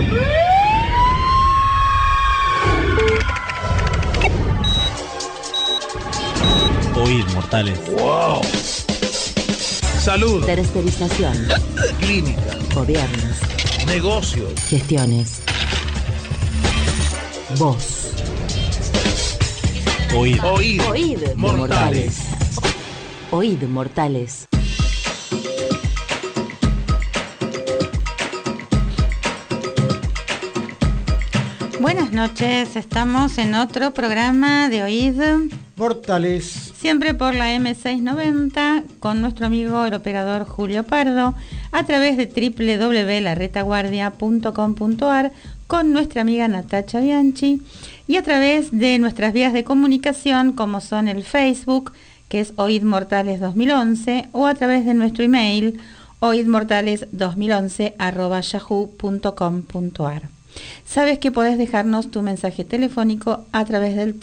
Oíd, mortales. ¡Wow! Salud. Tercerización. Clínica. Gobiernos. Negocios. Gestiones. Voz. Oíd. Oíd. Oíd, mortales. Oíd, mortales. Buenas noches, estamos en otro programa de Oíd Mortales. Siempre por la M690 con nuestro amigo el operador Julio Pardo a través de www.laretaguardia.com.ar con nuestra amiga Natacha Bianchi y a través de nuestras vías de comunicación como son el Facebook, que es Oíd Mortales 2011, o a través de nuestro email oidmortales2011@yahoo.com.ar. Sabes que podés dejarnos tu mensaje telefónico a través del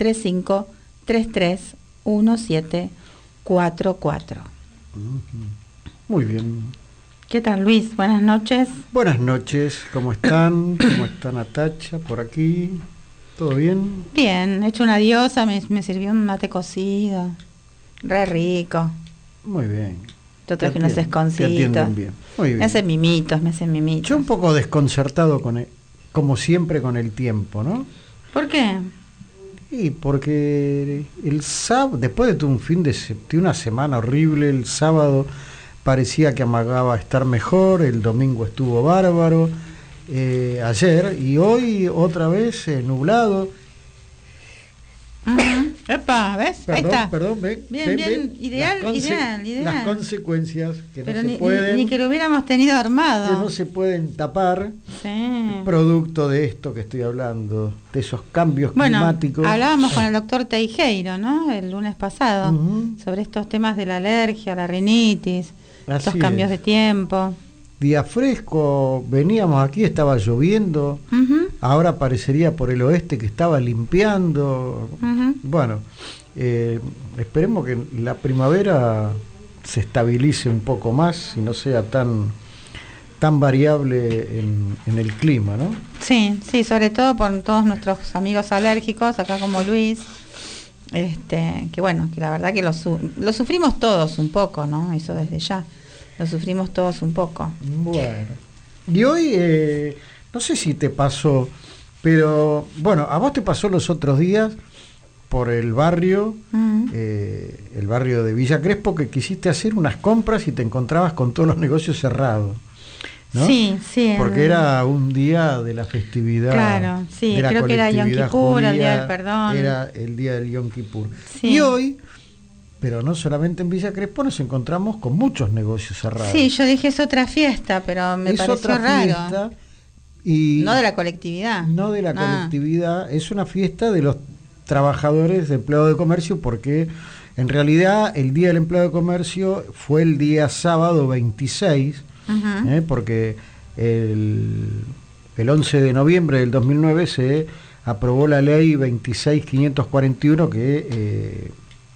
35331744. Muy bien. ¿Qué tal, Luis? Buenas noches. Buenas noches, ¿cómo están? ¿Cómo está Natacha por aquí? ¿Todo bien? Bien, he hecho una diosa, me sirvió un mate cocido, re rico. Muy bien. Te traje unos esconcitos. Te atienden bien. Muy bien. Me hacen mimitos. Yo un poco desconcertado como siempre con el tiempo, ¿no? ¿Por qué? Y porque el sábado, después de un de una semana horrible, el sábado parecía que amagaba estar mejor, el domingo estuvo bárbaro, ayer y hoy otra vez nublado. Epa, ¿ves? Perdón, ahí está. Perdón, ven. Ideal. Las consecuencias que pero no se pueden... Ni que lo hubiéramos tenido armado. Que no se pueden tapar, sí. Producto de esto que estoy hablando, de esos cambios climáticos. Hablábamos con el doctor Teijeiro, ¿no? El lunes pasado, sobre estos temas de la alergia, la rinitis, estos cambios de tiempo. Día fresco, veníamos aquí, estaba lloviendo, ahora parecería por el oeste que estaba limpiando. Bueno, esperemos que la primavera se estabilice un poco más y no sea tan variable en el clima, ¿no? Sí, sobre todo por todos nuestros amigos alérgicos, acá como Luis, que bueno, que la verdad que lo sufrimos todos un poco, ¿no? Eso desde ya. Lo sufrimos todos un poco. Bueno. Y hoy, no sé si te pasó, pero bueno, a vos te pasó los otros días por el barrio de Villa Crespo, que quisiste hacer unas compras y te encontrabas con todos los negocios cerrados, ¿no? Sí. Porque era un día de la festividad. Claro, sí, creo que era Yom Kippur, el día del perdón. Era el día del Yom Kippur. Sí. Y hoy... Pero no solamente en Villa Crespo nos encontramos con muchos negocios cerrados. Sí, yo dije es otra fiesta, pero me pareció otra raro. Fiesta y no de la colectividad. No de la colectividad, es una fiesta de los trabajadores de empleado de comercio, porque en realidad el Día del Empleado de Comercio fue el día sábado 26, porque el 11 de noviembre del 2009 se aprobó la ley 26.541 que...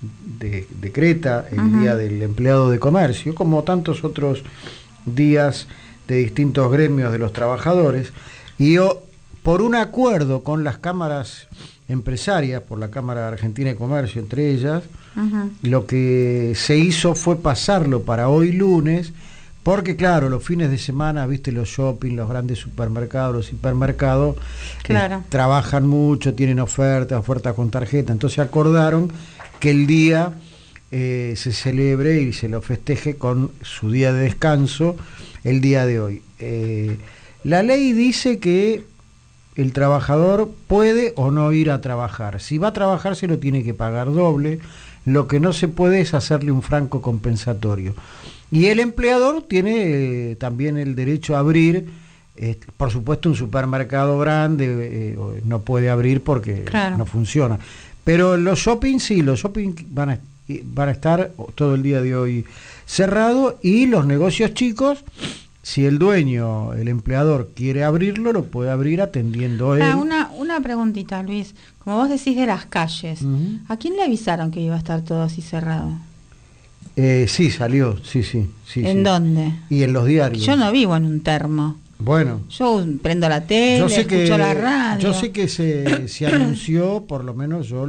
decreta el Día del Empleado de Comercio, como tantos otros días de distintos gremios de los trabajadores, y por un acuerdo con las cámaras empresarias, por la Cámara Argentina de Comercio entre ellas, lo que se hizo fue pasarlo para hoy lunes, porque claro, los fines de semana, viste, los shopping, los grandes supermercados, los hipermercados, trabajan mucho, tienen ofertas con tarjeta, entonces acordaron que el día se celebre y se lo festeje con su día de descanso el día de hoy. La ley dice que el trabajador puede o no ir a trabajar. Si va a trabajar se lo tiene que pagar doble, lo que no se puede es hacerle un franco compensatorio. Y el empleador tiene también el derecho a abrir, por supuesto un supermercado grande no puede abrir porque no funciona. Pero los shopping sí, los shopping van a estar todo el día de hoy cerrados, y los negocios chicos, si el dueño, el empleador quiere abrirlo, lo puede abrir atendiendo él. Una preguntita, Luis, como vos decís de las calles, ¿a quién le avisaron que iba a estar todo así cerrado? Sí, salió, sí. ¿En dónde? Y en los diarios. Yo no vivo en un termo. Bueno, Yo prendo la tele, escucho la radio. yo sé que se anunció, por lo menos yo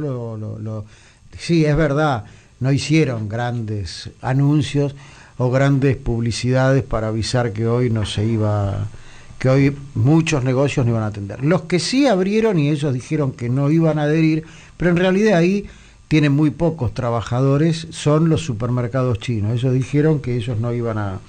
sí, es verdad, no hicieron grandes anuncios o grandes publicidades para avisar que hoy no se iba, que hoy muchos negocios no iban a atender. Los que sí abrieron y ellos dijeron que no iban a adherir, pero en realidad ahí tienen muy pocos trabajadores, son los supermercados chinos. Ellos dijeron que ellos no iban a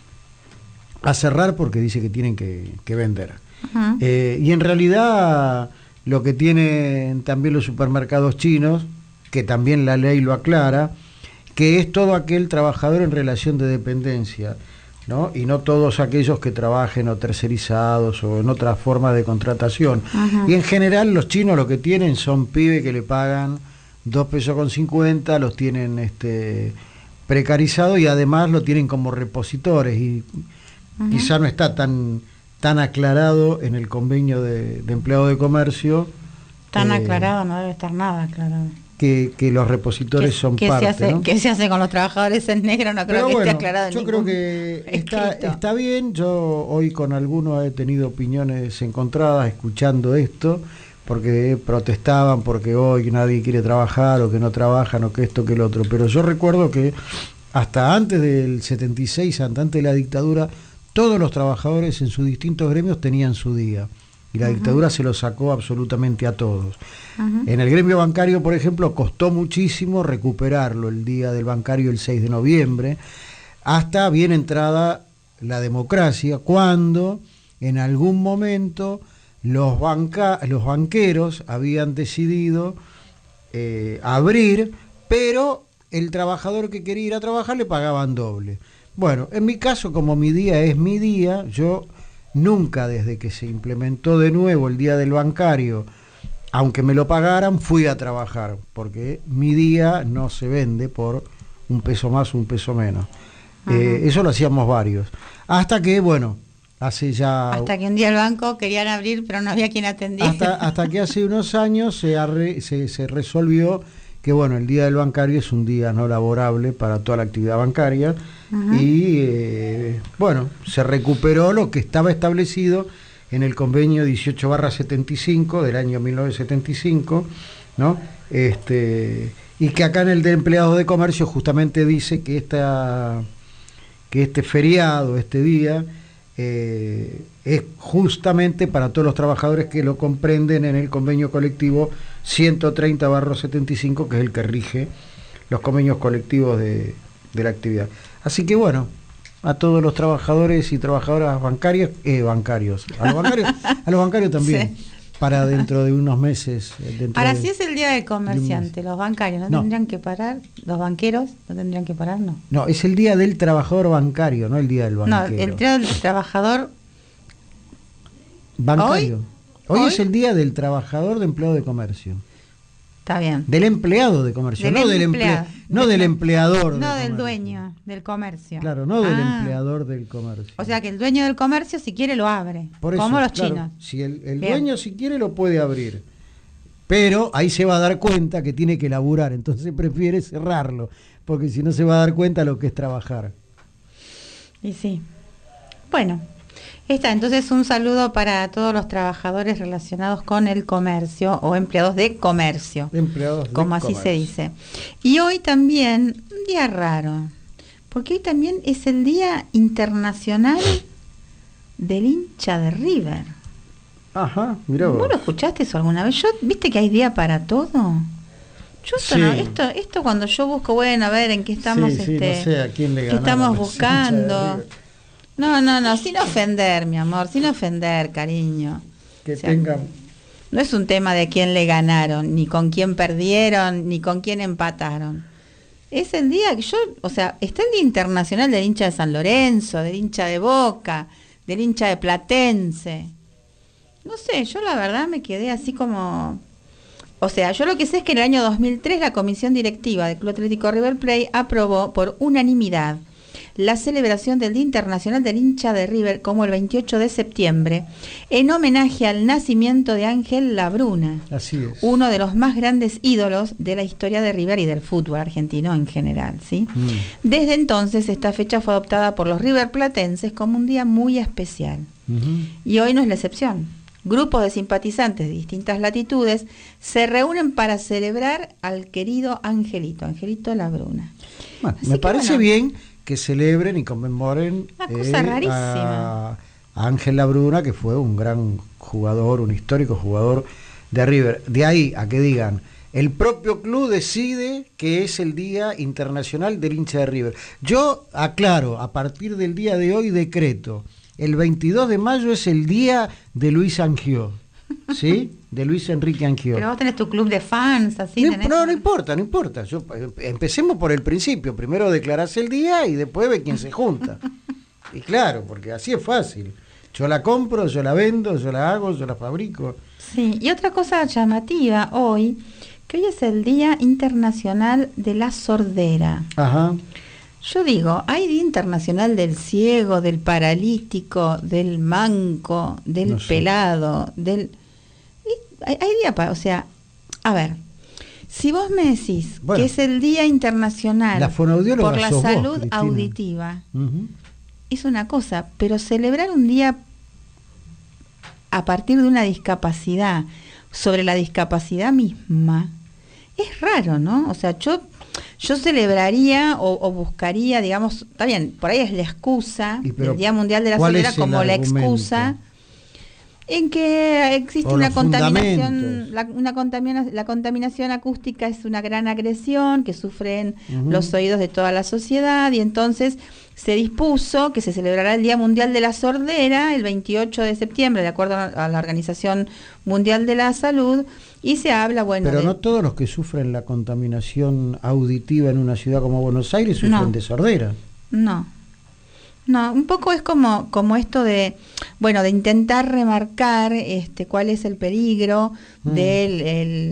cerrar porque dice que tienen que vender. Ajá. Y en realidad lo que tienen también los supermercados chinos, que también la ley lo aclara, que es todo aquel trabajador en relación de dependencia, ¿no? Y no todos aquellos que trabajen o tercerizados o en otra forma de contratación. Ajá. Y en general los chinos lo que tienen son pibes que le pagan 2,50 pesos, los tienen precarizados y además lo tienen como repositores y Ajá. quizá no está tan aclarado en el convenio de empleado de comercio. Tan aclarado, no debe estar nada aclarado. Que los repositores son parte, ¿no? ¿Qué se hace con los trabajadores en negro? No creo Pero que bueno, esté aclarado en yo creo que está bien. Yo hoy con algunos he tenido opiniones encontradas escuchando esto, porque protestaban porque hoy nadie quiere trabajar o que no trabajan o que esto que el otro. Pero yo recuerdo que hasta antes del 76, antes de la dictadura, todos los trabajadores en sus distintos gremios tenían su día. Y la dictadura se lo sacó absolutamente a todos. En el gremio bancario, por ejemplo, costó muchísimo recuperarlo, el día del bancario el 6 de noviembre, hasta bien entrada la democracia, cuando en algún momento los banqueros habían decidido abrir, pero el trabajador que quería ir a trabajar le pagaban doble. Bueno, en mi caso, como mi día es mi día, yo nunca desde que se implementó de nuevo el día del bancario, aunque me lo pagaran, fui a trabajar, porque mi día no se vende por un peso más o un peso menos. Eso lo hacíamos varios. Hasta que, bueno, hasta que un día el banco querían abrir, pero no había quien atendiera. Hasta que hace unos años se resolvió que, bueno, el día del bancario es un día no laborable para toda la actividad bancaria. Y bueno, se recuperó lo que estaba establecido en el convenio 18/75 del año 1975, ¿no? Y que acá en el de empleados de comercio justamente dice que este feriado, este día, es justamente para todos los trabajadores que lo comprenden en el convenio colectivo 130/75, que es el que rige los convenios colectivos de la actividad. Así que bueno, a todos los trabajadores y trabajadoras bancarios, a los bancarios también, sí. Para dentro de unos meses. Ahora, si es el día del comerciante, los bancarios ¿no tendrían que parar? ¿Los banqueros no tendrían que parar? No, es el día del trabajador bancario, no el día del banquero. No, el día del trabajador bancario. Hoy es el día del trabajador de empleado de comercio. Está bien. Del empleado de comercio, no del empleador. No del dueño del comercio. Claro, no del empleador del comercio. O sea que el dueño del comercio, si quiere, lo abre. Por eso, como los claro, chinos. Si el dueño, si quiere, lo puede abrir. Pero ahí se va a dar cuenta que tiene que laburar, entonces prefiere cerrarlo, porque si no se va a dar cuenta lo que es trabajar. Y sí. Bueno. Entonces un saludo para todos los trabajadores relacionados con el comercio o empleados de comercio, como así se dice. Y hoy también, un día raro, porque hoy también es el Día Internacional del Hincha de River. Ajá, mirá vos. ¿Vos lo escuchaste eso alguna vez? ¿Viste que hay día para todo? Yo esto, sí. No, esto cuando yo busco, bueno, a ver en qué estamos, no sé a quién le qué estamos buscando. No, sin ofender, mi amor, sin ofender, cariño. No es un tema de quién le ganaron, ni con quién perdieron, ni con quién empataron. Es el día que está el Día Internacional del hincha de San Lorenzo, del hincha de Boca, del hincha de Platense. No sé, yo la verdad me quedé así como... yo lo que sé es que en el año 2003 la comisión directiva del Club Atlético River Plate aprobó por unanimidad la celebración del Día Internacional del Hincha de River como el 28 de septiembre, en homenaje al nacimiento de Ángel Labruna, Así es. uno de los más grandes ídolos de la historia de River y del fútbol argentino en general, ¿sí? Desde entonces, esta fecha fue adoptada por los riverplatenses como un día muy especial. Y hoy no es la excepción. Grupos de simpatizantes de distintas latitudes se reúnen para celebrar al querido Angelito Labruna. Bueno, Así me que, parece bueno, bien que celebren y conmemoren una cosa rarísima. a Ángel Labruna, que fue un gran jugador, un histórico jugador de River. De ahí a que digan, el propio club decide que es el Día Internacional del Hincha de River. Yo aclaro, a partir del día de hoy decreto, el 22 de mayo es el día de Luis Angió, ¿sí? De Luis Enrique Angió. Pero vos tenés tu club de fans, así. No importa. Empecemos por el principio. Primero declarás el día y después ve quién se junta. Y claro, porque así es fácil. Yo la compro, yo la vendo, yo la hago, yo la fabrico. Sí, y otra cosa llamativa hoy, que hoy es el Día Internacional de la Sordera. Ajá. Yo digo, hay Día Internacional del Ciego, del Paralítico, del Manco, del No sé. Pelado, del... Hay día para... O sea, a ver, si vos me decís Bueno, que es el Día Internacional la fonoaudióloga por la sos vos, salud Cristina. auditiva, Ujú. es una cosa, pero celebrar un día a partir de una discapacidad, sobre la discapacidad misma, es raro, ¿no? O sea, yo celebraría o buscaría, digamos, está bien, por ahí es la excusa del Día Mundial de la ¿cuál Sordera es el como la argumento? excusa en que existe O una los contaminación, fundamentos. la contaminación acústica es una gran agresión que sufren los oídos de toda la sociedad, y entonces se dispuso que se celebrará el Día Mundial de la Sordera el 28 de septiembre, de acuerdo a la Organización Mundial de la Salud, y se habla, bueno... Pero no todos los que sufren la contaminación auditiva en una ciudad como Buenos Aires sufren de sordera. No, un poco es como esto de, bueno, de intentar remarcar cuál es el peligro de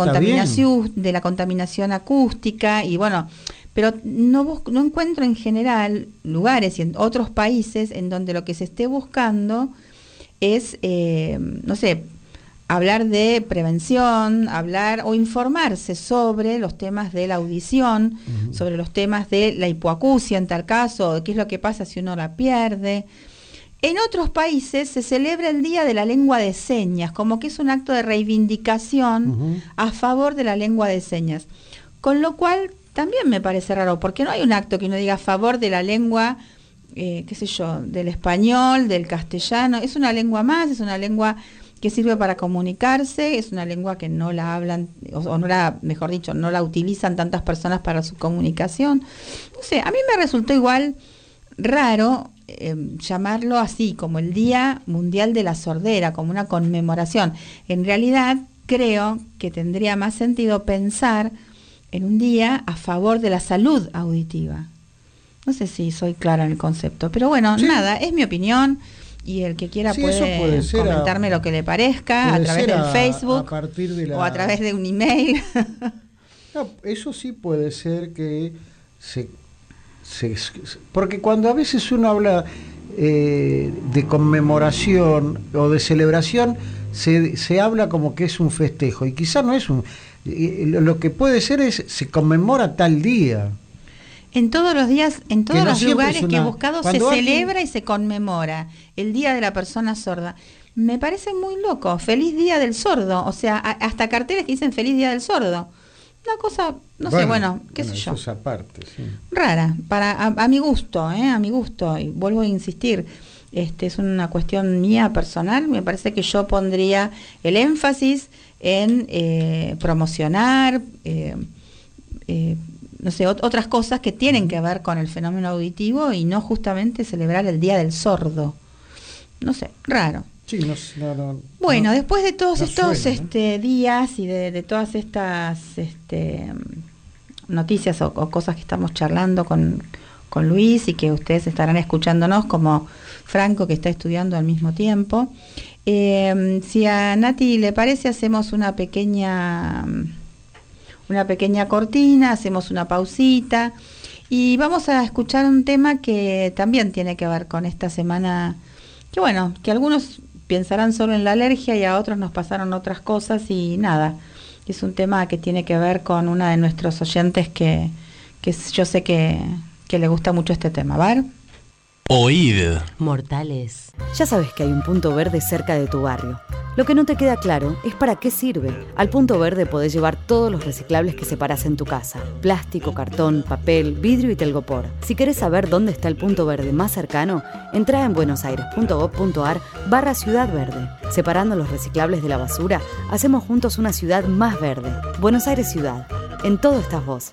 la contaminación acústica, y bueno, pero no encuentro en general lugares y en otros países en donde lo que se esté buscando es, no sé, hablar de prevención, hablar o informarse sobre los temas de la audición, sobre los temas de la hipoacusia en tal caso, de qué es lo que pasa si uno la pierde. En otros países se celebra el Día de la Lengua de Señas, como que es un acto de reivindicación a favor de la lengua de señas. Con lo cual también me parece raro, porque no hay un acto que uno diga a favor de la lengua, qué sé yo, del español, del castellano. Es una lengua más, es una lengua que sirve para comunicarse, es una lengua que no la hablan, o no la, mejor dicho, no la utilizan tantas personas para su comunicación. No sé, a mí me resultó igual raro llamarlo así, como el Día Mundial de la Sordera, como una conmemoración. En realidad, creo que tendría más sentido pensar en un día a favor de la salud auditiva. No sé si soy clara en el concepto, pero bueno, nada, es mi opinión. Y el que quiera puede comentarme lo que le parezca a través del Facebook o a través de un email. No, eso sí puede ser que porque cuando a veces uno habla de conmemoración o de celebración, se habla como que es un festejo, y quizá no es lo que puede ser es se conmemora tal día. En todos los días, en todos los lugares que he buscado, se celebra y se conmemora el Día de la Persona Sorda. Me parece muy loco. Feliz Día del Sordo. O sea, hasta carteles que dicen Feliz Día del Sordo. Una cosa, no sé, qué sé yo. Esa parte, sí. Rara, a mi gusto, a mi gusto. Y vuelvo a insistir, es una cuestión mía personal. Me parece que yo pondría el énfasis en promocionar, no sé, otras cosas que tienen que ver con el fenómeno auditivo y no justamente celebrar el Día del Sordo. No sé, raro. Sí, bueno, después de todos estos días y de todas estas noticias o cosas que estamos charlando con Luis y que ustedes estarán escuchándonos, como Franco, que está estudiando al mismo tiempo, si a Nati le parece, hacemos una pequeña cortina, hacemos una pausita Y vamos a escuchar un tema que también tiene que ver con esta semana, que bueno, que algunos pensarán solo en la alergia y a otros nos pasaron otras cosas y nada. Es un tema que tiene que ver con una de nuestros oyentes que yo sé que le gusta mucho este tema. ¿Var? Oíd. Mortales. Ya sabes que hay un punto verde cerca de tu barrio. Lo que no te queda claro es para qué sirve. Al punto verde podés llevar todos los reciclables que separás en tu casa. Plástico, cartón, papel, vidrio y telgopor. Si querés saber dónde está el punto verde más cercano, entrá en buenosaires.gov.ar/Ciudad Verde. Separando los reciclables de la basura, hacemos juntos una ciudad más verde. Buenos Aires Ciudad. En todo estás vos.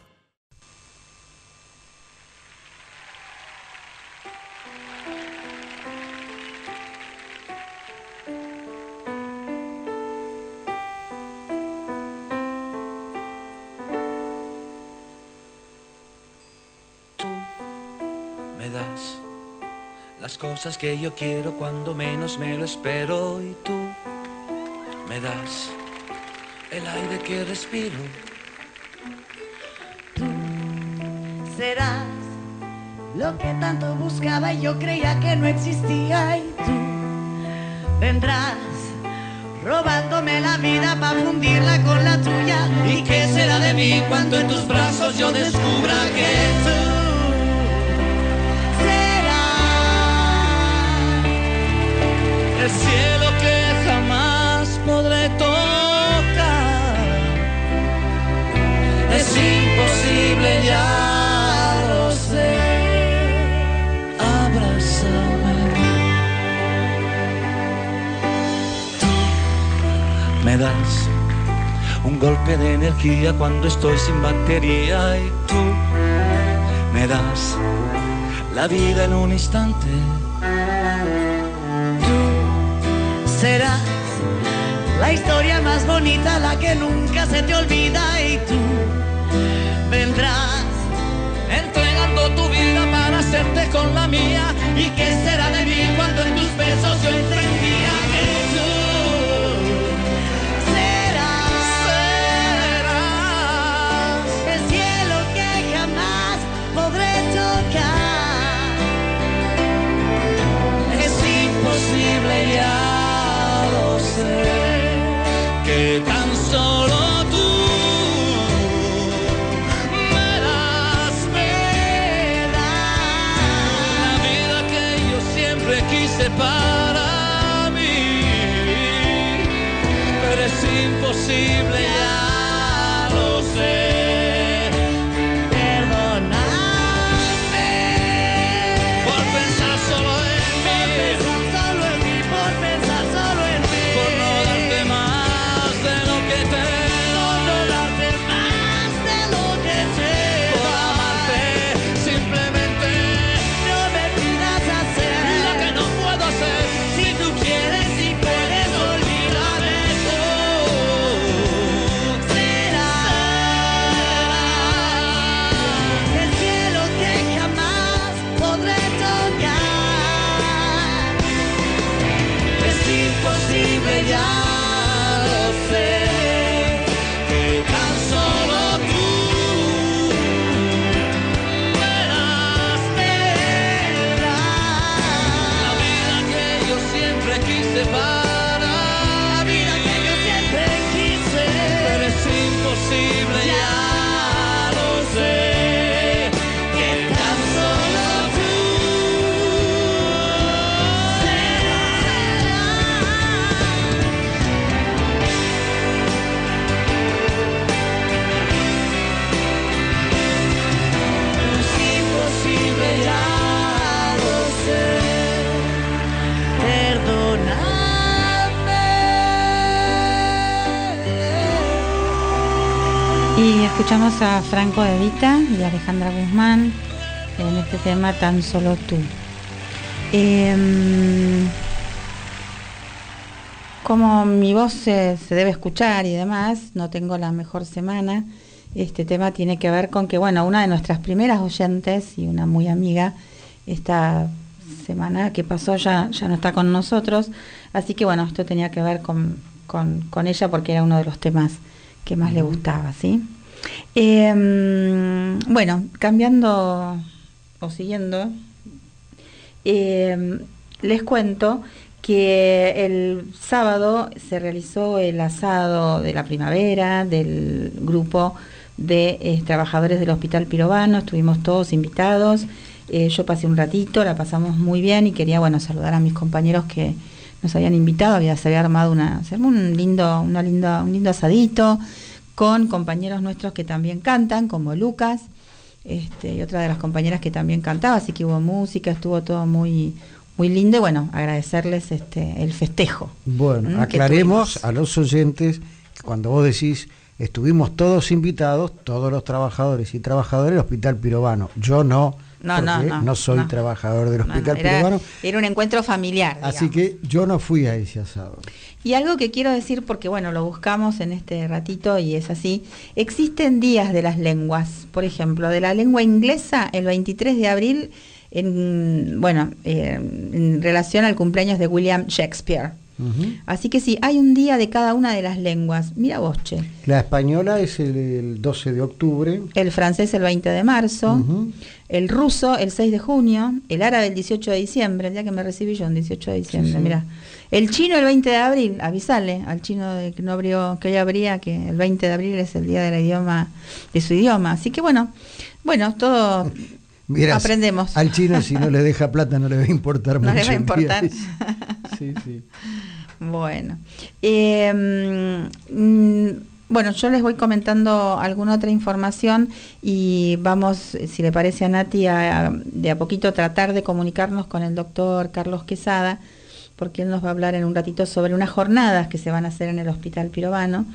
Las cosas que yo quiero cuando menos me lo espero, y tú me das el aire que respiro. Tú serás lo que tanto buscaba y yo creía que no existía, y tú vendrás robándome la vida para fundirla con la tuya. ¿Y qué será de mí cuando en tus brazos yo descubra que tú el cielo que jamás podré tocar? Es imposible, ya lo sé. Abrázame. Tú me das un golpe de energía cuando estoy sin batería, y tú me das la vida en un instante. Serás la historia más bonita, la que nunca se te olvida, y tú vendrás entregando tu vida para hacerte con la mía. ¿Y qué será de mí cuando en tus besos yo entendía que tú serás el cielo que jamás podré tocar? Es imposible, ya que tan solo tú me das la vida que yo siempre quise para mí, pero es imposible, ya lo sé. Perdóname por pensar solo en mí, por pensar solo en mí. Por no darte más de lo que tengo, por no darte más de lo que tengo, por amarte simplemente. No me pidas hacer lo que no puedo hacer. Si tú quieres, si puedes olvidar eso. Será el cielo que jamás podré tocar. Es imposible, ya lo sé, que tan solo tú me das la vida que yo siempre quise para La vida que yo siempre quise. pero es imposible, ya lo sé, que tan solo tú es imposible, ya lo sé. Perdóname. Y escuchamos a Franco De Vita y a Alejandra Guzmán en este tema Tan Solo Tú. Como mi voz se debe escuchar y demás, no tengo la mejor semana. Este tema tiene que ver con que, bueno, una de nuestras primeras oyentes y una muy amiga, esta semana que pasó ya no está con nosotros, así que bueno, esto tenía que ver con ella porque era uno de los temas que más le gustaba, ¿sí? Bueno, cambiando o siguiendo, les cuento que el sábado se realizó el asado de la primavera del grupo de trabajadores del Hospital Pirovano. Estuvimos todos invitados. Yo pasé un ratito, la pasamos muy bien y quería, bueno, saludar a mis compañeros que nos habían invitado. Se había armado un lindo asadito con compañeros nuestros que también cantan, como Lucas, y otra de las compañeras que también cantaba, así que hubo música, estuvo todo muy lindo, y bueno, agradecerles el festejo. Bueno, aclaremos a los oyentes que cuando vos decís estuvimos todos invitados, todos los trabajadores y trabajadoras del Hospital Pirovano. Yo no soy trabajador del Hospital Pirovano. Era un encuentro familiar, digamos. Así que yo no fui a ese asado. Y algo que quiero decir, porque bueno, lo buscamos en este ratito y es así, existen días de las lenguas. Por ejemplo, de la lengua inglesa, el 23 de abril, en relación al cumpleaños de William Shakespeare. Así que sí, hay un día de cada una de las lenguas. Mira vos, che. La española es el 12 de octubre. El francés el 20 de marzo. El ruso el 6 de junio. El árabe el 18 de diciembre, el día que me recibí yo, el 18 de diciembre, sí. Mirá. El chino el 20 de abril, avisale al chino que no abrió, que hoy abría, que el 20 de abril es el día de su idioma. Así que bueno, todo... Mirá, aprendemos. Al chino, si no le deja plata, no le va a importar mucho. No le va a importar. Sí. Bueno. Bueno, yo les voy comentando alguna otra información y vamos, si le parece a Nati, de a poquito tratar de comunicarnos con el doctor Carlos Quesada, porque él nos va a hablar en un ratito sobre unas jornadas que se van a hacer en el Hospital Pirovano.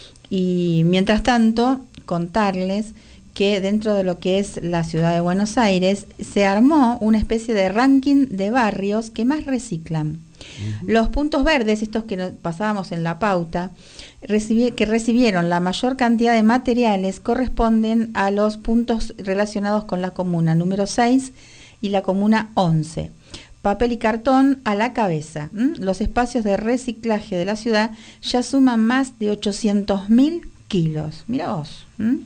Y mientras tanto, contarles que dentro de lo que es la ciudad de Buenos Aires se armó una especie de ranking de barrios que más reciclan. Los puntos verdes, estos que pasábamos en la pauta, que recibieron la mayor cantidad de materiales, corresponden a los puntos relacionados con la comuna número 6 y la comuna 11. Papel y cartón a la cabeza. Los espacios de reciclaje de la ciudad ya suman más de 800.000 kilos. Mira vos.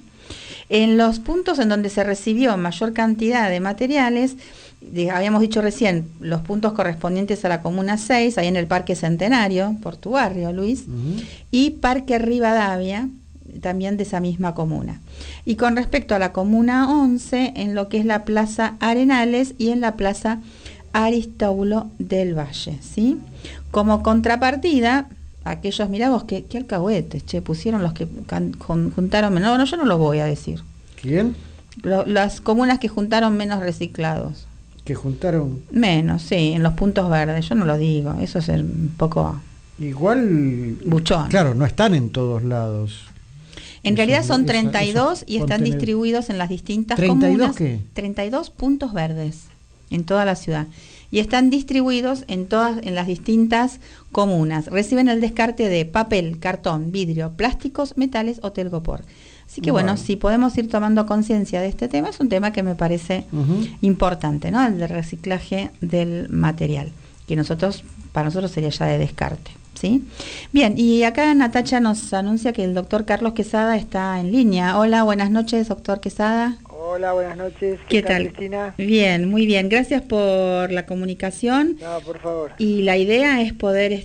En los puntos en donde se recibió mayor cantidad de materiales, habíamos dicho recién, los puntos correspondientes a la Comuna 6, ahí en el Parque Centenario, por tu barrio, Luis, y Parque Rivadavia, también de esa misma comuna. Y con respecto a la Comuna 11, en lo que es la Plaza Arenales y en la Plaza Aristóbulo del Valle, ¿sí? Como contrapartida... Aquellos, mirá vos, qué alcahuetes, pusieron los que juntaron menos. No, yo no lo voy a decir. ¿Quién? Las comunas que juntaron menos reciclados. ¿Que juntaron? Menos, sí, en los puntos verdes. Yo no lo digo, eso es un poco... Igual... buchón. Claro, no están en todos lados. En realidad son 32 y están distribuidos en las distintas comunas. ¿32 qué? 32 puntos verdes en toda la ciudad. Y están distribuidos en las distintas comunas. Reciben el descarte de papel, cartón, vidrio, plásticos, metales o telgopor. Así que bueno, si podemos ir tomando conciencia de este tema, es un tema que me parece importante, ¿no? El de reciclaje del material, que para nosotros sería ya de descarte, ¿sí? Bien, y acá Natacha nos anuncia que el doctor Carlos Quesada está en línea. Hola, buenas noches, doctor Quesada. Hola, buenas noches. ¿Qué tal, Cristina? Bien, muy bien. Gracias por la comunicación. No, por favor. Y la idea es poder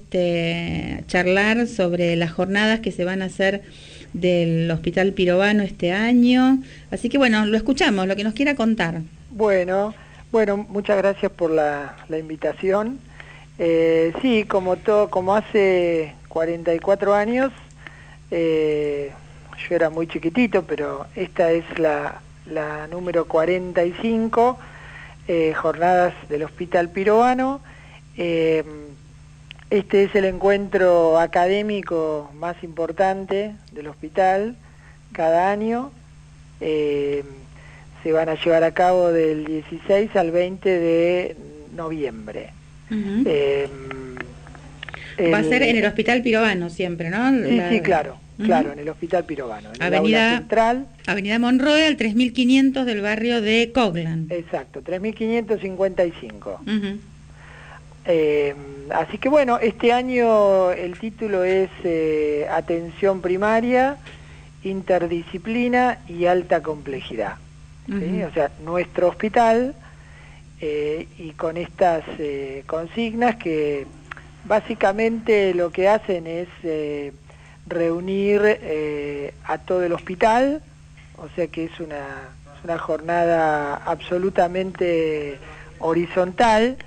charlar sobre las jornadas que se van a hacer del Hospital Pirovano este año. Así que bueno, lo escuchamos, lo que nos quiera contar. Bueno, muchas gracias por la invitación. Sí, como hace 44 años, yo era muy chiquitito, pero esta es la número 45, jornadas del Hospital Pirovano. Este es el encuentro académico más importante del hospital cada año. Se van a llevar a cabo del 16 al 20 de noviembre. Va a ser en el Hospital Pirovano siempre, ¿no? Sí, claro. Claro, en el Hospital Pirovano, en el aula central. Avenida Monroe, al 3500 del barrio de Coglan. Exacto, 3555. Así que bueno, este año el título es Atención Primaria interdisciplina y alta complejidad. ¿Sí? O sea, nuestro hospital, y con estas consignas que básicamente lo que hacen es reunir a todo el hospital, o sea que es una jornada absolutamente horizontal,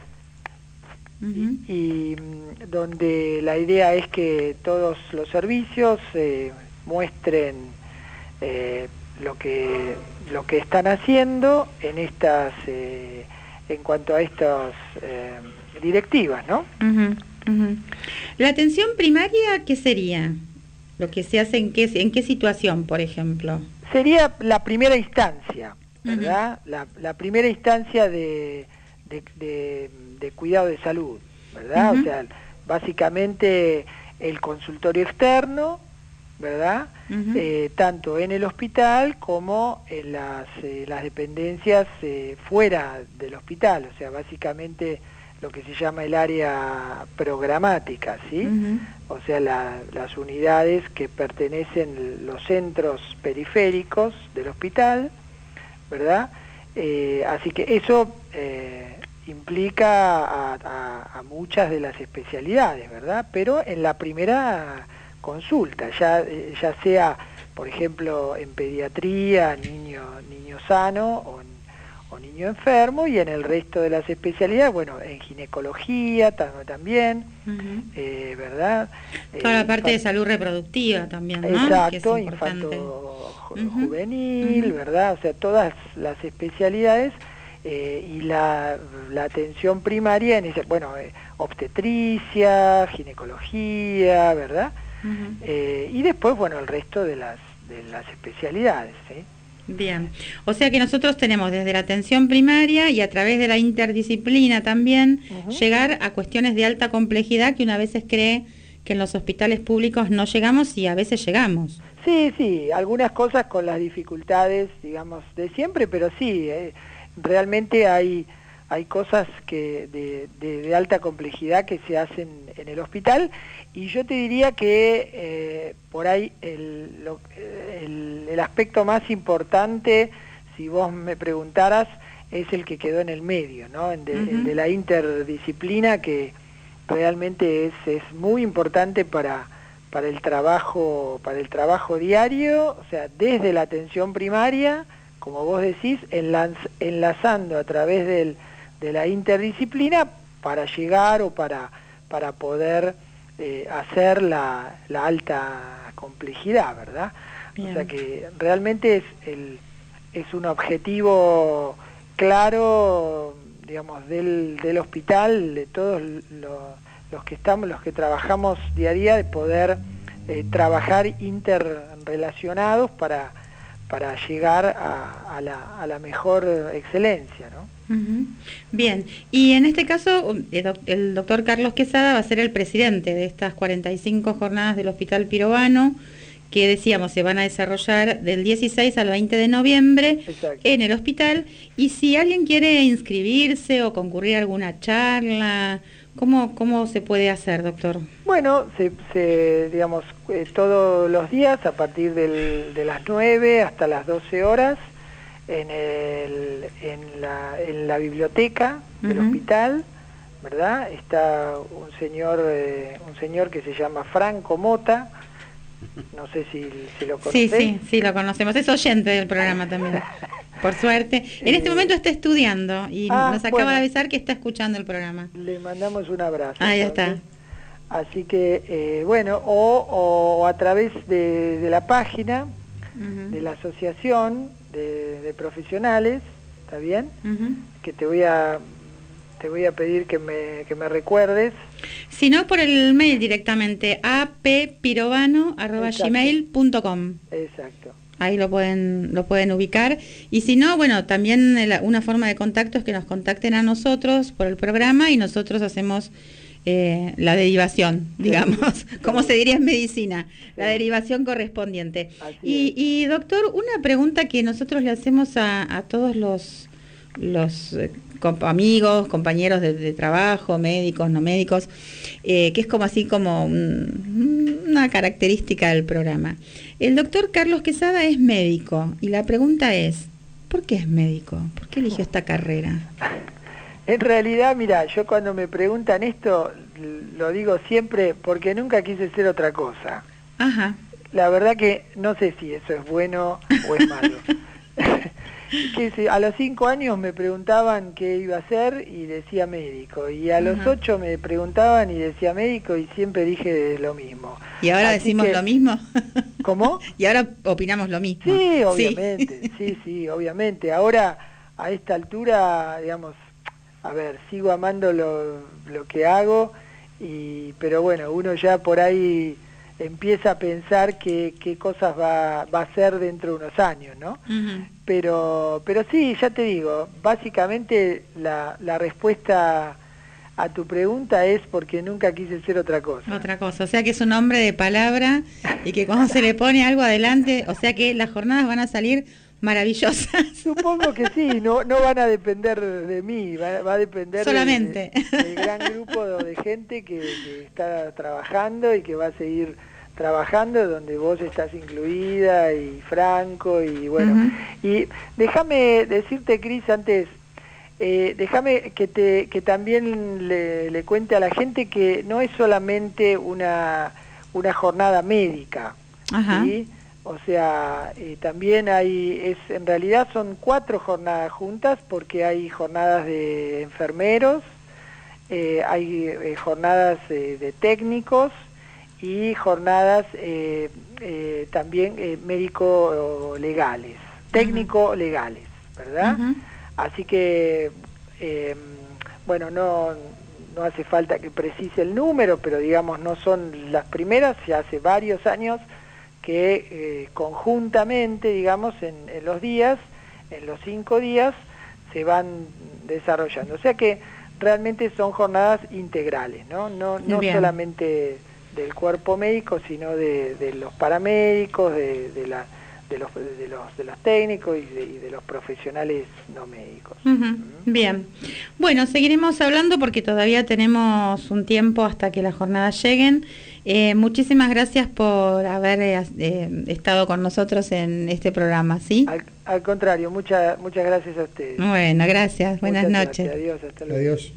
y donde la idea es que todos los servicios muestren lo que están haciendo en cuanto a estas directivas, ¿no? La atención primaria, ¿qué sería? Lo que se hace en qué situación, por ejemplo. Sería la primera instancia, ¿verdad? La primera instancia de cuidado de salud, ¿verdad? O sea, básicamente el consultorio externo, ¿verdad? Tanto en el hospital como en las dependencias fuera del hospital, o sea, básicamente lo que se llama el área programática, ¿sí? O sea, las unidades que pertenecen los centros periféricos del hospital, ¿verdad? Así que eso implica a muchas de las especialidades, ¿verdad? Pero en la primera consulta, ya sea, por ejemplo, en pediatría, niño sano o niño enfermo, y en el resto de las especialidades, bueno, en ginecología también, ¿verdad? Toda la parte de salud reproductiva también, ¿no? Exacto, que es importante. Juvenil, ¿verdad? O sea, todas las especialidades, y la atención primaria, obstetricia, ginecología, ¿verdad? Y después, bueno, el resto de las especialidades, ¿sí? Bien, o sea que nosotros tenemos desde la atención primaria y a través de la interdisciplina también llegar a cuestiones de alta complejidad que una veces cree que en los hospitales públicos no llegamos, y a veces llegamos. Sí, algunas cosas con las dificultades, digamos, de siempre, pero sí, realmente hay cosas de alta complejidad que se hacen en el hospital, y yo te diría que por ahí el aspecto más importante, si vos me preguntaras, es el que quedó en el medio, ¿no? El de la interdisciplina, que realmente es muy importante para el trabajo diario, o sea, desde la atención primaria, como vos decís, enlazando a través de la interdisciplina para llegar o para poder hacer la alta complejidad, ¿verdad? Bien. O sea que realmente es un objetivo claro, digamos, del hospital, de todos los que trabajamos día a día, de poder trabajar interrelacionados para llegar a la mejor excelencia, ¿no? Bien, y en este caso el doctor Carlos Quesada va a ser el presidente de estas 45 jornadas del Hospital Pirovano, que decíamos se van a desarrollar del 16 al 20 de noviembre. Exacto. En el hospital, y si alguien quiere inscribirse o concurrir a alguna charla, ¿cómo se puede hacer, doctor? Bueno, digamos, todos los días a partir de las 9 hasta las 12 horas en la biblioteca del hospital, ¿verdad? Está un señor que se llama Franco Mota, no sé si lo conocés. Sí, lo conocemos, es oyente del programa también, por suerte. En este momento está estudiando y nos acaba de avisar que está escuchando el programa. Le mandamos un abrazo. Ya está. Así que, bueno, o a través de la página de la asociación de profesionales, ¿está bien? Que te voy a pedir que me recuerdes. Si no, por el mail directamente, appirovano@gmail.com. Exacto. Ahí lo pueden ubicar. Y si no, bueno, también una forma de contacto es que nos contacten a nosotros por el programa y nosotros hacemos la derivación, digamos, como se diría en medicina, la derivación correspondiente. Y doctor, una pregunta que nosotros le hacemos a todos los amigos, compañeros de trabajo, médicos, no médicos, que es como así como una característica del programa. El doctor Carlos Quesada es médico y la pregunta es, ¿por qué es médico? ¿Por qué eligió esta carrera? En realidad, mira, yo cuando me preguntan esto, lo digo siempre porque nunca quise ser otra cosa. Ajá. La verdad que no sé si eso es bueno o es malo. A los 5 años me preguntaban qué iba a hacer y decía médico. Y a los 8 me preguntaban y decía médico y siempre dije lo mismo. ¿Y ahora Así decimos que, lo mismo? ¿Cómo? Y ahora opinamos lo mismo. Sí, obviamente, sí, obviamente. Ahora, a esta altura, digamos, a ver, sigo amando lo que hago, pero bueno, uno ya por ahí empieza a pensar qué cosas va a hacer dentro de unos años, ¿no? Uh-huh. Pero sí, ya te digo, básicamente la respuesta a tu pregunta es porque nunca quise ser otra cosa. Otra cosa, o sea que es un hombre de palabra y que cuando se le pone algo adelante, o sea que las jornadas van a salir maravillosas. Supongo que sí, no van a depender de mí, va a depender solamente del gran grupo de gente que está trabajando y que va a seguir trabajando, donde vos estás incluida y Franco y bueno. Uh-huh. Y déjame decirte, Cris, antes, déjame que también le cuente a la gente que no es solamente una jornada médica, uh-huh. ¿sí? O sea, también en realidad son 4 jornadas juntas porque hay jornadas de enfermeros, hay jornadas de técnicos y jornadas también médico-legales, técnico-legales, ¿verdad? Uh-huh. Así que, bueno, no hace falta que precise el número, pero digamos no son las primeras, ya hace varios años que conjuntamente, digamos, en los 5 días, se van desarrollando. O sea que realmente son jornadas integrales, ¿no? No solamente del cuerpo médico, sino de los paramédicos, de los técnicos y de los profesionales no médicos. Uh-huh. Bien. Bueno, seguiremos hablando porque todavía tenemos un tiempo hasta que las jornadas lleguen. Muchísimas gracias por haber estado con nosotros en este programa, ¿sí? Al contrario, muchas gracias a ustedes. Bueno, gracias. Buenas noches. Gracias. Adiós, hasta luego. Adiós.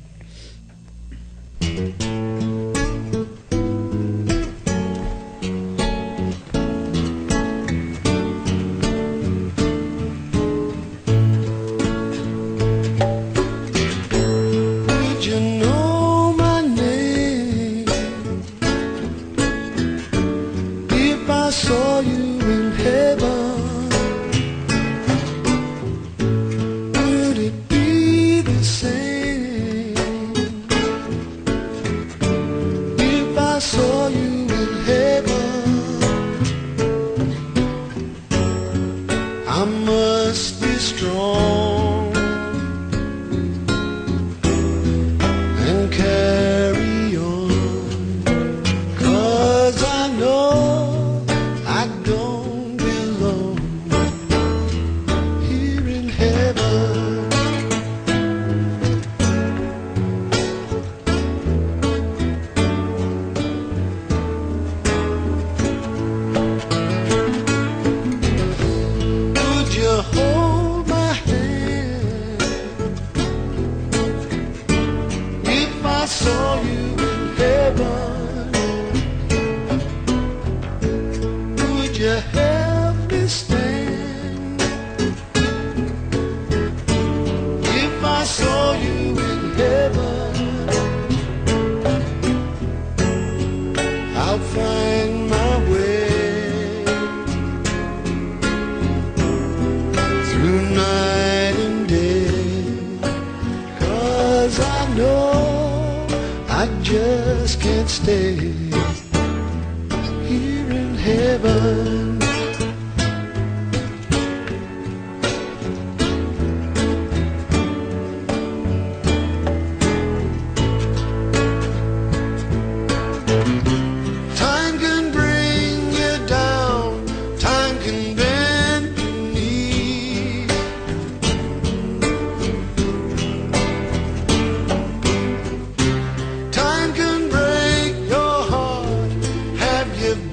Have you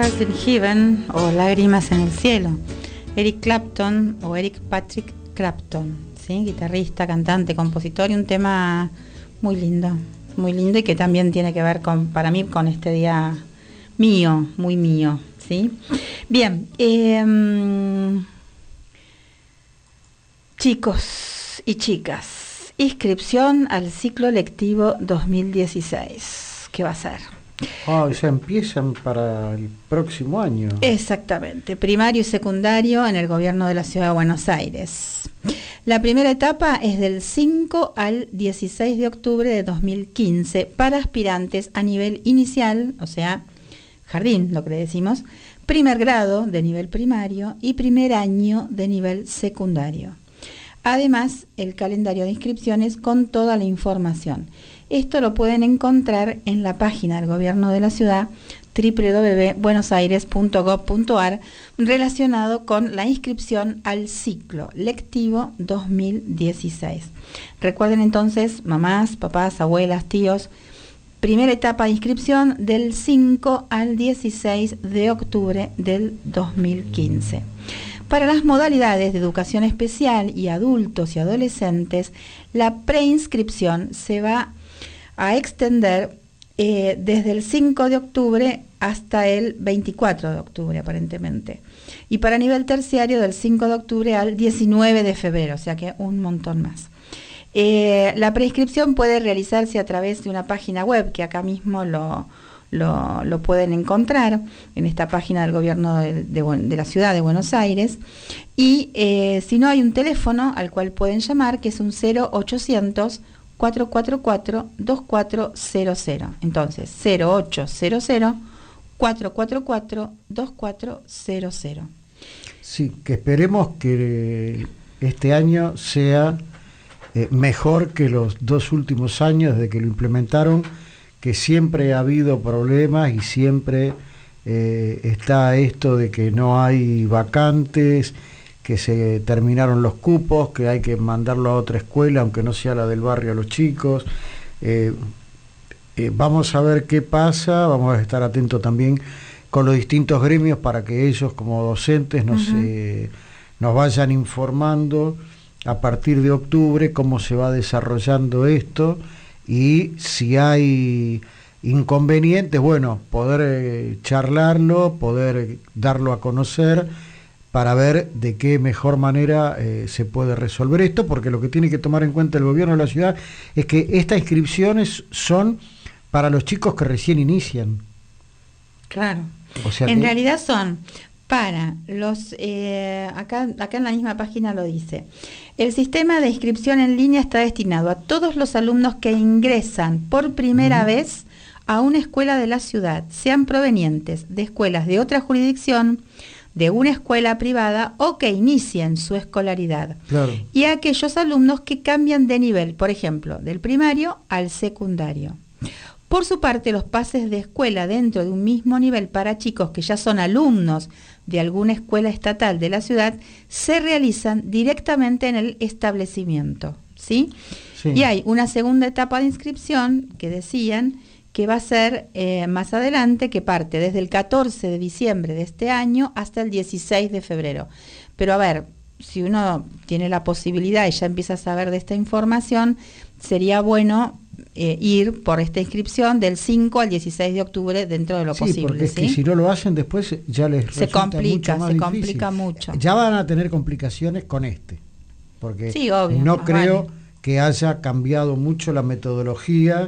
Tears in Heaven o Lágrimas en el Cielo. Eric Clapton o Eric Patrick Clapton, ¿sí? Guitarrista, cantante, compositor, y un tema muy lindo y que también tiene que ver para mí con este día mío, muy mío, ¿sí? Bien, chicos y chicas, inscripción al ciclo lectivo 2016. ¿Qué va a ser? O sea, empiezan para el próximo año. Exactamente, primario y secundario en el gobierno de la Ciudad de Buenos Aires. La primera etapa es del 5 al 16 de octubre de 2015 para aspirantes a nivel inicial, o sea, jardín, lo que le decimos, primer grado de nivel primario y primer año de nivel secundario. Además, el calendario de inscripciones con toda la información. Esto lo pueden encontrar en la página del gobierno de la ciudad www.buenosaires.gov.ar relacionado con la inscripción al ciclo lectivo 2016. Recuerden entonces, mamás, papás, abuelas, tíos, primera etapa de inscripción del 5 al 16 de octubre del 2015. Para las modalidades de educación especial y adultos y adolescentes, la preinscripción se va a extender desde el 5 de octubre hasta el 24 de octubre aparentemente. Y para nivel terciario del 5 de octubre al 19 de febrero, o sea que un montón más. La preinscripción puede realizarse a través de una página web que acá mismo lo pueden encontrar en esta página del gobierno de la ciudad de Buenos Aires. Y si no, hay un teléfono al cual pueden llamar, que es un 0800 444-2400. Entonces, 0800-444-2400. Sí, que esperemos que este año sea mejor que los 2 últimos años desde que lo implementaron, que siempre ha habido problemas y siempre está esto de que no hay vacantes, que se terminaron los cupos, que hay que mandarlo a otra escuela, aunque no sea la del barrio, a los chicos. Vamos a ver qué pasa, vamos a estar atentos también con los distintos gremios para que ellos como docentes nos vayan informando a partir de octubre cómo se va desarrollando esto, y si hay inconvenientes, bueno, poder charlarlo, poder darlo a conocer, para ver de qué mejor manera se puede resolver esto, porque lo que tiene que tomar en cuenta el gobierno de la ciudad es que estas inscripciones son para los chicos que recién inician. Claro. O sea, en realidad son para los, acá en la misma página lo dice, el sistema de inscripción en línea está destinado a todos los alumnos que ingresan por primera vez a una escuela de la ciudad, sean provenientes de escuelas de otra jurisdicción, de una escuela privada o que inicien su escolaridad. Claro. Y a aquellos alumnos que cambian de nivel, por ejemplo, del primario al secundario. Por su parte, los pases de escuela dentro de un mismo nivel para chicos que ya son alumnos de alguna escuela estatal de la ciudad se realizan directamente en el establecimiento, ¿sí? Sí. Y hay una segunda etapa de inscripción que decían que va a ser más adelante, que parte desde el 14 de diciembre de este año hasta el 16 de febrero. Pero a ver, si uno tiene la posibilidad y ya empieza a saber de esta información, sería bueno ir por esta inscripción del 5 al 16 de octubre dentro de lo posible. Porque es que si no lo hacen después ya les complica mucho. Ya van a tener complicaciones con porque sí, obvio, no creo que haya cambiado mucho la metodología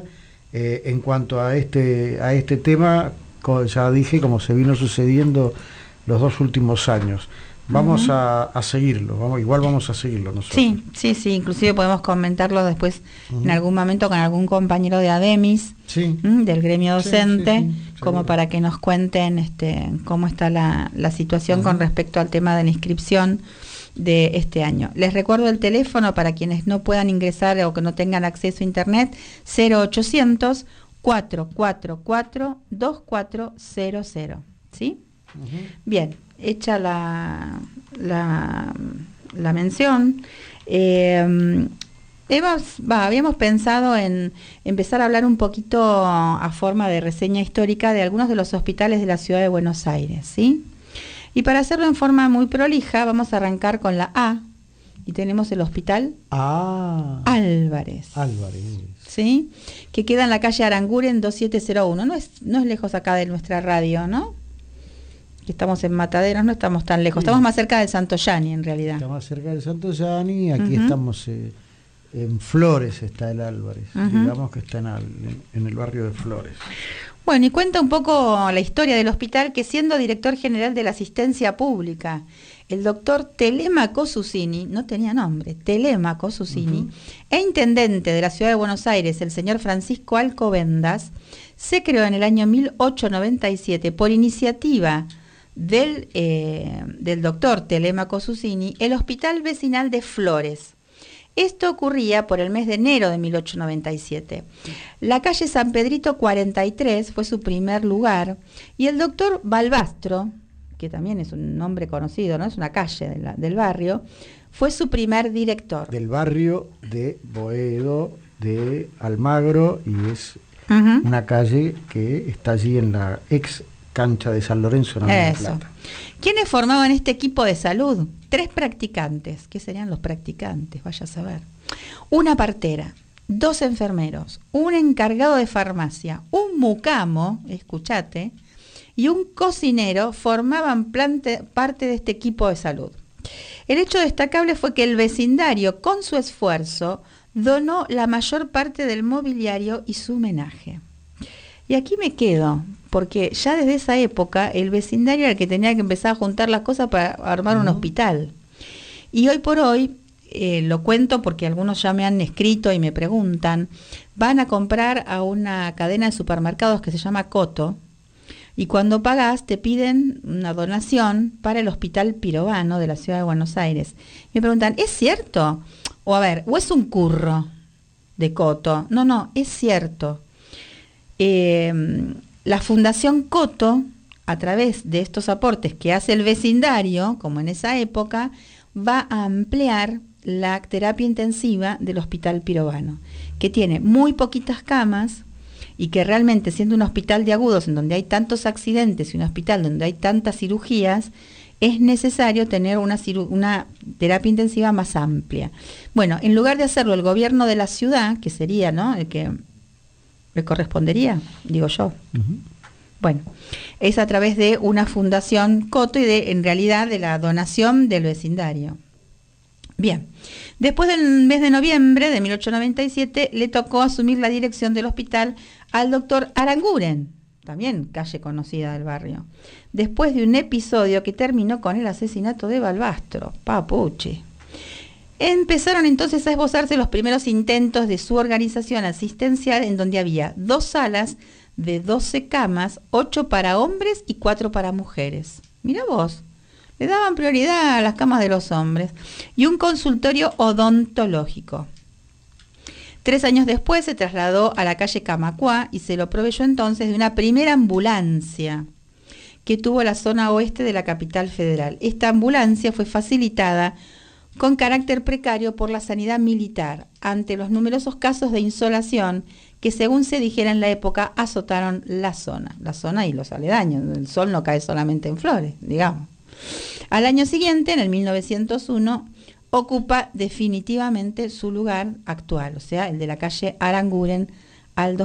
en cuanto a este tema, ya dije, como se vino sucediendo los 2 últimos años. Vamos a seguirlo, igual vamos a seguirlo nosotros. Sí, inclusive podemos comentarlo después en algún momento con algún compañero de ADEMIS, del gremio docente, como para que nos cuenten cómo está la situación con respecto al tema de la inscripción de este año. Les recuerdo el teléfono para quienes no puedan ingresar o que no tengan acceso a internet, 0800 444 2400, ¿sí? Bien, hecha la mención, Habíamos pensado en empezar a hablar un poquito a forma de reseña histórica de algunos de los hospitales de la ciudad de Buenos Aires, ¿sí? Y para hacerlo en forma muy prolija, vamos a arrancar con la A, y tenemos el Hospital Álvarez. ¿Sí? Que queda en la calle Aranguren 2701. No es lejos acá de nuestra radio, ¿no? Que estamos en Mataderos, no estamos tan lejos. Estamos más cerca del Santoyani, en realidad. Estamos más cerca del Santoyani, aquí estamos en Flores, está el Álvarez. Digamos que está en el barrio de Flores. Bueno, y cuenta un poco la historia del hospital, que siendo director general de la asistencia pública, el doctor Telemaco Susini, no tenía nombre, Telemaco Susini, e intendente de la ciudad de Buenos Aires, el señor Francisco Alcobendas, se creó en el año 1897 por iniciativa del doctor Telemaco Susini el Hospital Vecinal de Flores. Esto ocurría por el mes de enero de 1897. La calle San Pedrito 43 fue su primer lugar y el doctor Balbastro, que también es un nombre conocido, ¿no? Es una calle del barrio, fue su primer director. Del barrio de Boedo, de Almagro, y es una calle que está allí en la ex cancha de San Lorenzo, en La Plata. ¿Quiénes formaban este equipo de salud? 3 practicantes. ¿Qué serían los practicantes? Vaya a saber. Una partera, 2 enfermeros, un encargado de farmacia, un mucamo, escuchate, y un cocinero formaban parte de este equipo de salud. El hecho destacable fue que el vecindario, con su esfuerzo, donó la mayor parte del mobiliario y su homenaje. Y aquí me quedo, porque ya desde esa época el vecindario era el que tenía que empezar a juntar las cosas para armar un hospital. Y hoy por hoy, lo cuento porque algunos ya me han escrito y me preguntan, van a comprar a una cadena de supermercados que se llama Coto, y cuando pagás te piden una donación para el Hospital Pirovano de la ciudad de Buenos Aires. Me preguntan, ¿es cierto? O es un curro de Coto. No, es cierto. La Fundación Coto, a través de estos aportes que hace el vecindario, como en esa época, va a ampliar la terapia intensiva del Hospital Pirovano, que tiene muy poquitas camas y que realmente, siendo un hospital de agudos en donde hay tantos accidentes y un hospital donde hay tantas cirugías, es necesario tener una terapia intensiva más amplia. Bueno, en lugar de hacerlo el gobierno de la ciudad, que sería, ¿no?, el que le correspondería, digo yo. Bueno, es a través de una fundación Coto y en realidad de la donación del vecindario. Bien, después del mes de noviembre de 1897 le tocó asumir la dirección del hospital al doctor Aranguren, también calle conocida del barrio, después de un episodio que terminó con el asesinato de Balbastro, papuche. Empezaron entonces a esbozarse los primeros intentos de su organización asistencial, en donde había 2 salas de 12 camas, 8 para hombres y 4 para mujeres. Mirá vos, le daban prioridad a las camas de los hombres, y un consultorio odontológico. 3 años después se trasladó a la calle Camacuá y se lo proveyó entonces de una primera ambulancia que tuvo la zona oeste de la capital federal. Esta ambulancia fue facilitada con carácter precario por la sanidad militar ante los numerosos casos de insolación que, según se dijera en la época, azotaron la zona y los aledaños. El sol no cae solamente en Flores, digamos. Al año siguiente, en el 1901, ocupa definitivamente su lugar actual, o sea, el de la calle Aranguren al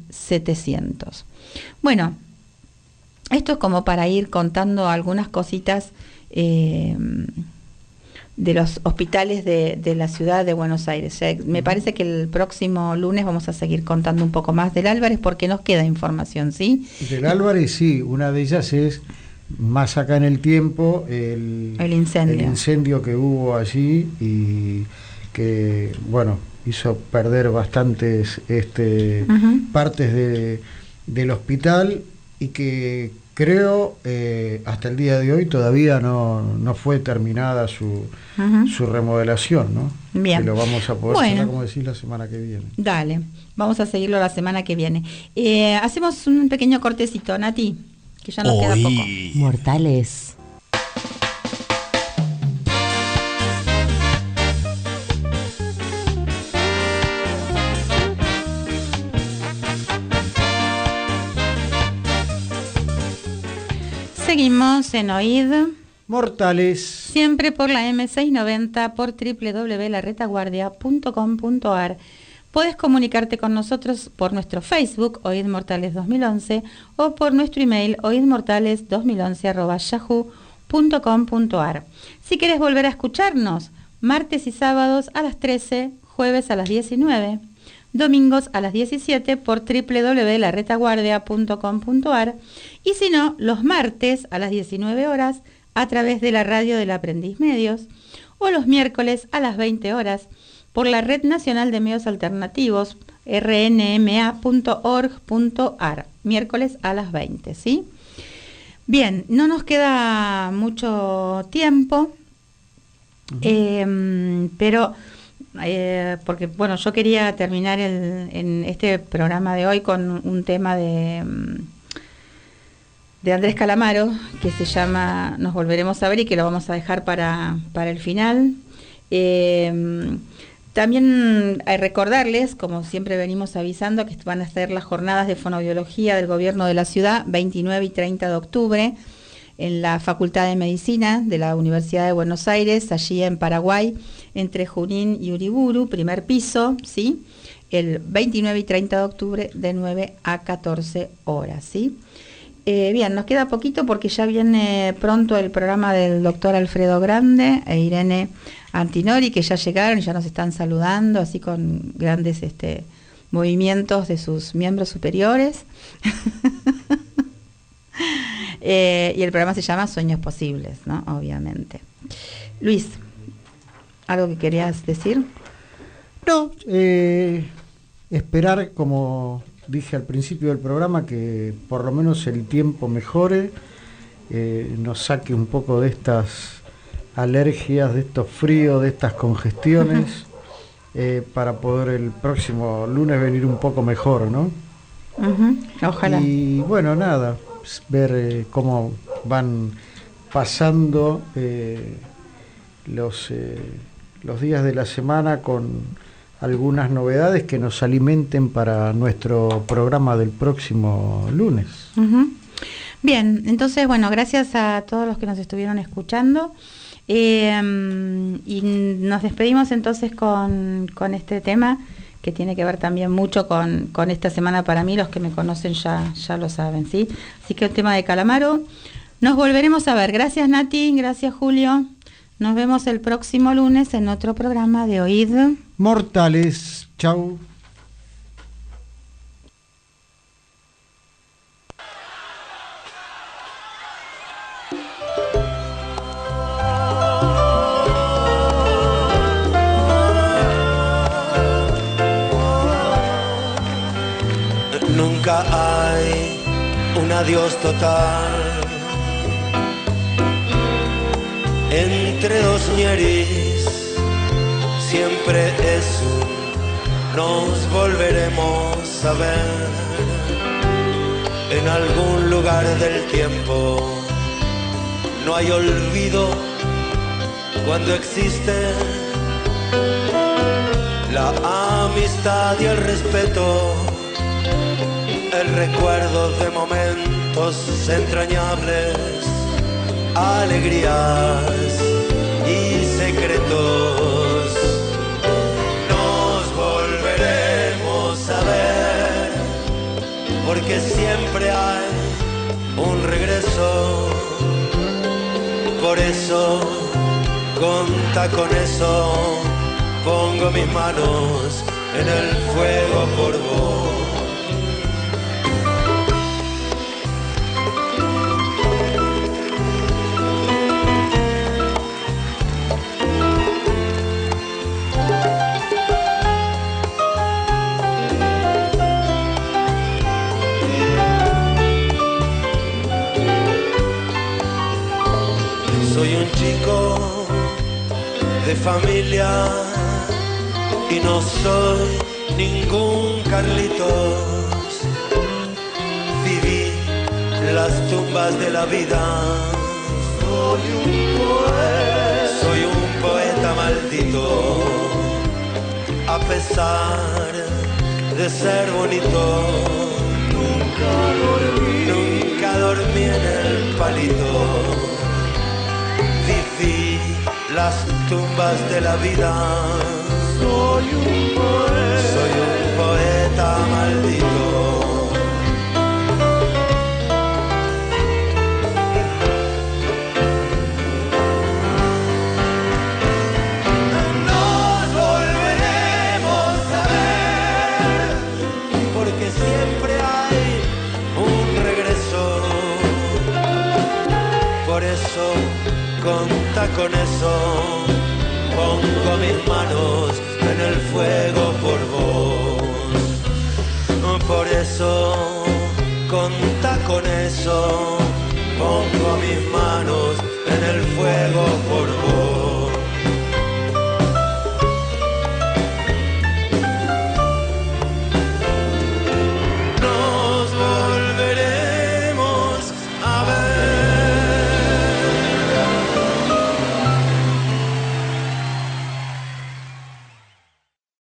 2700. Bueno, esto es como para ir contando algunas cositas de los hospitales de la ciudad de Buenos Aires. O sea, me parece que el próximo lunes vamos a seguir contando un poco más del Álvarez porque nos queda información, ¿sí? Del Álvarez, sí, una de ellas es más acá en el tiempo el incendio que hubo allí y que, bueno, hizo perder bastantes partes del hospital y que creo hasta el día de hoy todavía no fue terminada su remodelación, ¿no? Bien. Que lo vamos a poder hacer, como decís, la semana que viene. Dale, vamos a seguirlo la semana que viene. Hacemos un pequeño cortecito, Nati, que ya nos queda poco. Mortales. Seguimos en Oíd Mortales. Siempre por la M690, por www.laretaguardia.com.ar. Podés comunicarte con nosotros por nuestro Facebook, Oíd Mortales 2011, o por nuestro email, oidmortales2011@yahoo.com.ar. Si querés volver a escucharnos, martes y sábados a las 13, jueves a las 19, domingos a las 17 por www.laretaguardia.com.ar, y si no, los martes a las 19 horas a través de la radio del Aprendiz Medios, o los miércoles a las 20 horas por la Red Nacional de Medios Alternativos, rnma.org.ar, miércoles a las 20, ¿sí? Bien, no nos queda mucho tiempo, pero porque bueno, yo quería terminar en este programa de hoy con un tema de Andrés Calamaro, que se llama Nos volveremos a ver, y que lo vamos a dejar para el final. También recordarles, como siempre venimos avisando, que van a ser las jornadas de fonoaudiología del gobierno de la ciudad, 29 y 30 de octubre, en la Facultad de Medicina de la Universidad de Buenos Aires, allí en Paraguay, entre Junín y Uriburu, primer piso, ¿sí? El 29 y 30 de octubre, de 9 a 14 horas, ¿sí? Bien, nos queda poquito porque ya viene pronto el programa del doctor Alfredo Grande e Irene Antinori, que ya llegaron y ya nos están saludando, así con grandes movimientos de sus miembros superiores. Y el programa se llama Sueños Posibles, ¿no? Obviamente. Luis, ¿algo que querías decir? No, esperar, como dije al principio del programa, que por lo menos el tiempo mejore, nos saque un poco de estas alergias, de estos fríos, de estas congestiones, para poder el próximo lunes venir un poco mejor, ¿no? Ojalá. Y bueno, nada, ver cómo van pasando los días de la semana con algunas novedades que nos alimenten para nuestro programa del próximo lunes. Bien, entonces, bueno, gracias a todos los que nos estuvieron escuchando, y nos despedimos entonces con este tema que tiene que ver también mucho con esta semana para mí. Los que me conocen ya lo saben, ¿sí? Así que el tema de Calamaro. Nos volveremos a ver. Gracias, Nati, gracias, Julio. Nos vemos el próximo lunes en otro programa de Oíd Mortales. Chau. Nunca hay un adiós total entre dos ñeris, siempre es nos volveremos a ver en algún lugar del tiempo. No hay olvido cuando existe la amistad y el respeto, el recuerdo de momentos entrañables, alegrías y secretos. Nos volveremos a ver, porque siempre hay un regreso. Por eso, conta con eso, pongo mis manos en el fuego por vos. Soy un chico de familia y no soy ningún Carlitos. Viví las tumbas de la vida. Soy un poeta maldito. A pesar de ser bonito, nunca dormí en el palito. Viví las tumbas de la vida. Soy un poeta maldito. Nos volveremos a ver, porque siempre hay un regreso. Por eso, contá con eso. Pongo mis manos en el fuego por vos. Por eso, contá con eso. Pongo mis manos en el fuego por vos.